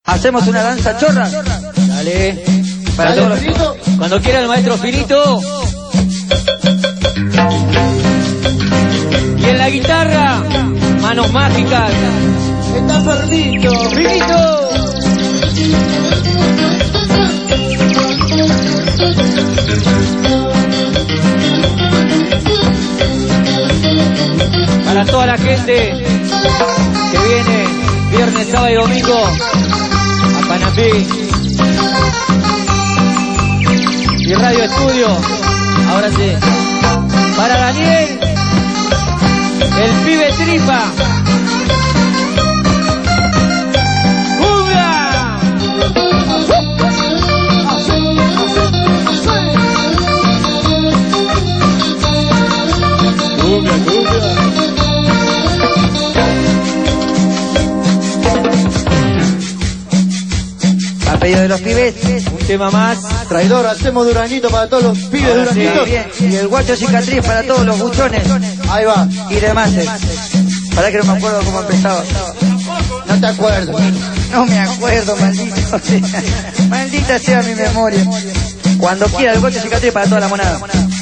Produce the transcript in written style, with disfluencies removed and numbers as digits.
Hacemos una danza chorra. Dale. Para Dale, todos los... Finito. Cuando quiera el maestro Finito. Y en la guitarra, manos mágicas. Está Fernito. ¡Finito! Para toda la gente que viene viernes, sábado y domingo a Panapí y Radio Estudio. Ahora sí. Para Daniel, el pibe tripa. ¡Cumbia! ¡Cumbia, cumbia! A pedido de los pibes. Un tema más. Traidor, hacemos Duranguito para todos los pibes Ahora sí, Duranguitos. Bien. Y el guacho cicatriz para todos los buchones Ahí va. y demás. Para que no me acuerdo cómo empezaba. No te acuerdo. No me acuerdo, maldito sea. Maldita sea mi memoria. Cuando quiera el guacho cicatriz para toda la monada.